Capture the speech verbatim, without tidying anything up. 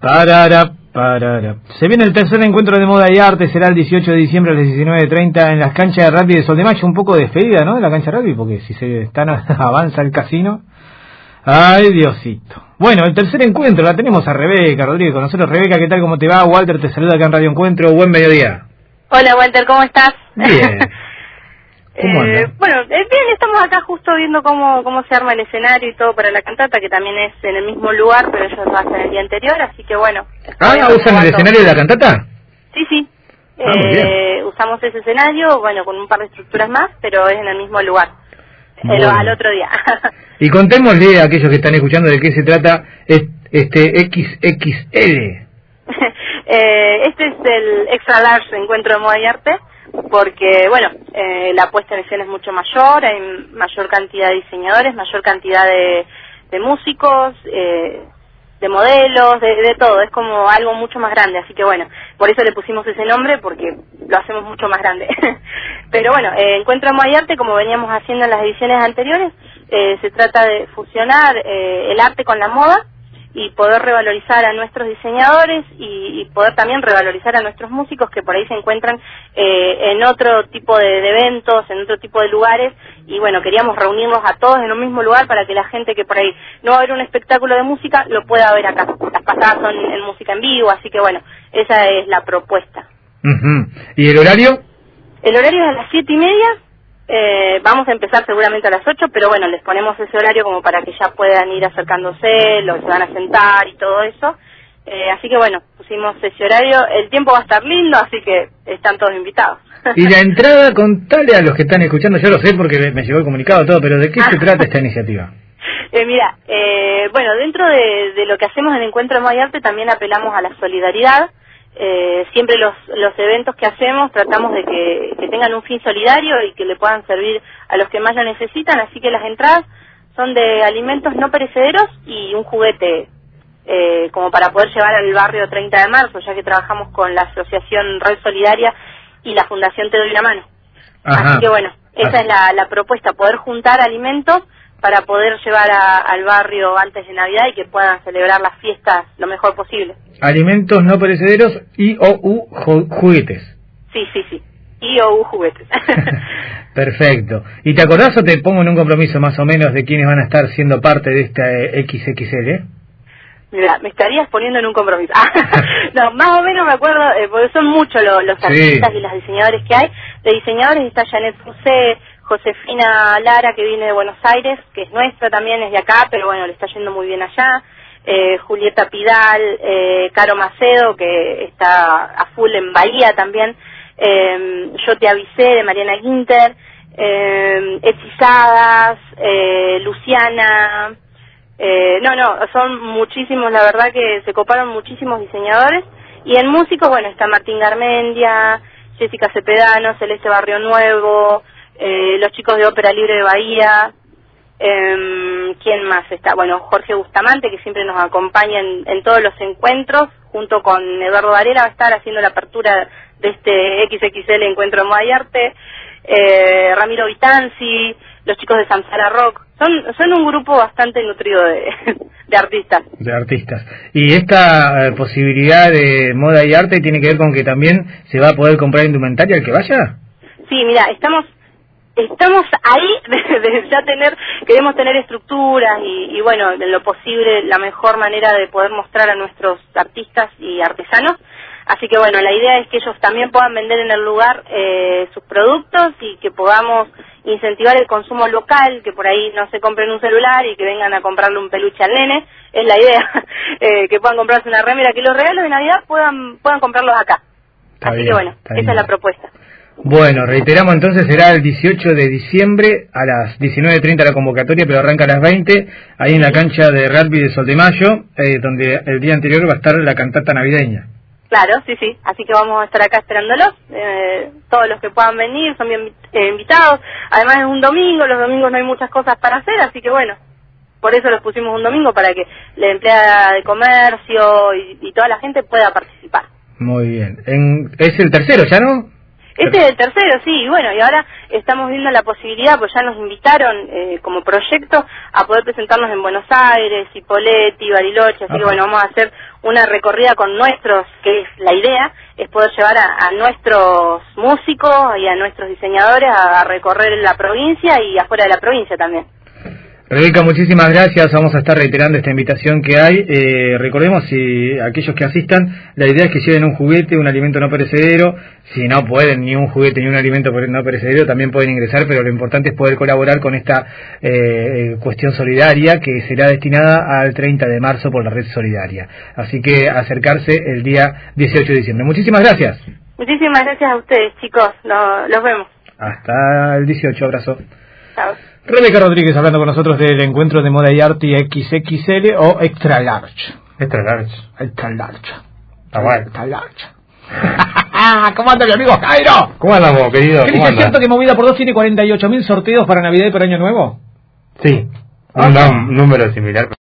Parara, parara. Se viene el tercer encuentro de moda y arte, será el dieciocho de diciembre a las diecinueve treinta en las canchas de rugby de Sol de Mayo. Un poco despedida, ¿no?, de la cancha de rugby, porque si se están avanza el casino. Ay, Diosito. Bueno, el tercer encuentro, la tenemos a Rebeca Rodríguez con nosotros. Rebeca, ¿qué tal? ¿Cómo te va? Walter te saluda acá en Radio Encuentro. Buen mediodía. Hola, Walter, ¿cómo estás? Bien. ¿Cómo eh, bueno, eh, bien, estamos acá justo viendo cómo cómo se arma el escenario y todo para la cantata, que también es en el mismo lugar, pero ellos lo hacen el día anterior, así que bueno. Ah, ¿usan el escenario de la cantata? Sí, sí. Ah, eh, usamos ese escenario, bueno, con un par de estructuras más, pero es en el mismo lugar. Bueno. El, al otro día. Y contémosle a aquellos que están escuchando de qué se trata este equis equis ele. eh, este es el Extra Large Encuentro de Moda y Arte, porque, bueno, eh, la puesta en escena es mucho mayor, hay mayor cantidad de diseñadores, mayor cantidad de, de músicos, eh, de modelos, de, de todo, es como algo mucho más grande, así que bueno, por eso le pusimos ese nombre, porque lo hacemos mucho más grande. Pero bueno, eh, Encuentro de Moda y Arte, como veníamos haciendo en las ediciones anteriores, eh, se trata de fusionar eh, el arte con la moda, y poder revalorizar a nuestros diseñadores y, y poder también revalorizar a nuestros músicos que por ahí se encuentran eh, en otro tipo de, de eventos, en otro tipo de lugares, y bueno, queríamos reunirlos a todos en un mismo lugar para que la gente que por ahí no va a ver un espectáculo de música lo pueda ver acá. Las pasadas son en música en vivo, así que bueno, esa es la propuesta. Uh-huh. ¿Y el horario? El horario es a las siete y media. Eh, vamos a empezar seguramente a las ocho, pero bueno, les ponemos ese horario como para que ya puedan ir acercándose, lo se van a sentar y todo eso. Eh, así que bueno, pusimos ese horario. El tiempo va a estar lindo, así que están todos invitados. Y la entrada, contale a los que están escuchando, yo lo sé porque me llegó el comunicado todo, pero ¿de qué se trata esta iniciativa? Eh, mira, eh, bueno, dentro de, de lo que hacemos en Encuentro de Moda y Arte también apelamos a la solidaridad. Eh, siempre los, los eventos que hacemos tratamos de que, que tengan un fin solidario y que le puedan servir a los que más lo necesitan, así que las entradas son de alimentos no perecederos y un juguete eh, como para poder llevar al barrio treinta de marzo, ya que trabajamos con la asociación Red Solidaria y la Fundación Te Doy Una Mano. Ajá. Así que bueno, esa es la, la propuesta, poder juntar alimentos para poder llevar a, al barrio antes de Navidad y que puedan celebrar las fiestas lo mejor posible. Alimentos no perecederos y o u juguetes. Sí, sí, sí. Y o u juguetes. Perfecto. ¿Y te acordás o te pongo en un compromiso más o menos de quiénes van a estar siendo parte de esta equis equis ele? Mira, me estarías poniendo en un compromiso. No, más o menos me acuerdo, eh, porque son muchos lo, los artistas sí. y los diseñadores que hay. De diseñadores está Janet Fusé, Josefina Lara, que viene de Buenos Aires, que es nuestra también, es de acá, pero bueno, le está yendo muy bien allá. Eh, Julieta Pidal, eh, Caro Macedo, que está a full en Bahía también. Eh, Yo Te Avisé, de Mariana Guinter. Eh, Hechizadas, eh, Luciana. Eh, no, no, son muchísimos, la verdad que se coparon muchísimos diseñadores. Y en músicos, bueno, está Martín Garmendia, Jessica Cepedano, Celeste Barrio Nuevo, eh, los chicos de Ópera Libre de Bahía. Eh, ¿Quién más está? Bueno, Jorge Bustamante, que siempre nos acompaña en, en todos los encuentros, junto con Eduardo Varela, va a estar haciendo la apertura de este equis equis ele Encuentro de Moda y Arte. Eh, Ramiro Vitanzi, los chicos de Samsara Rock. Son son un grupo bastante nutrido de, de artistas. De artistas. ¿Y esta eh, posibilidad de moda y arte tiene que ver con que también se va a poder comprar indumentaria al que vaya? Sí, mira, estamos estamos ahí de, de ya tener, queremos tener estructuras y, y bueno, en lo posible la mejor manera de poder mostrar a nuestros artistas y artesanos. Así que bueno, la idea es que ellos también puedan vender en el lugar eh, sus productos y que podamos incentivar el consumo local, que por ahí no se compren un celular y que vengan a comprarle un peluche al nene, es la idea, eh, que puedan comprarse una remera, que los regalos de Navidad puedan puedan comprarlos acá. Está Así bien, que bueno, esa bien. es la propuesta. Bueno, reiteramos entonces, será el dieciocho de diciembre a las diecinueve treinta la convocatoria, pero arranca a las veinte, ahí en la cancha de rugby de Sol de Mayo, eh, donde el día anterior va a estar la cantata navideña. Claro, sí, sí, así que vamos a estar acá esperándolos, eh, todos los que puedan venir son bien eh, invitados, además es un domingo, los domingos no hay muchas cosas para hacer, así que bueno, por eso los pusimos un domingo, para que la empleada de comercio y, y toda la gente pueda participar. Muy bien, en, es el tercero ya, ¿no? Este es el tercero, sí, y bueno, y ahora estamos viendo la posibilidad, pues ya nos invitaron eh, como proyecto a poder presentarnos en Buenos Aires, Cipolletti, Bariloche, así Ajá. que bueno, vamos a hacer una recorrida con nuestros, que es la idea, es poder llevar a, a nuestros músicos y a nuestros diseñadores a, a recorrer la provincia y afuera de la provincia también. Rebeca, muchísimas gracias. Vamos a estar reiterando esta invitación que hay. Eh, recordemos, si aquellos que asistan, la idea es que lleven un juguete, un alimento no perecedero. Si no pueden ni un juguete ni un alimento no perecedero, también pueden ingresar, pero lo importante es poder colaborar con esta eh, cuestión solidaria que será destinada al treinta de marzo por la Red Solidaria. Así que acercarse el día dieciocho de diciembre. Muchísimas gracias. Muchísimas gracias a ustedes, chicos. Lo, los vemos. Hasta el dieciocho. Abrazo. Chao. Rebeca Rodríguez hablando con nosotros del encuentro de moda y arte equis equis ele o extra large. Extra large. Extra large. Está bueno. Extra large. ¿Cómo anda mi amigo Jairo? ¿Cómo andamos, querido? ¿Qué dice cierto que Movida por Dos tiene cuarenta y ocho mil sorteos para Navidad y para Año Nuevo? Sí, Ah, un, un número similar.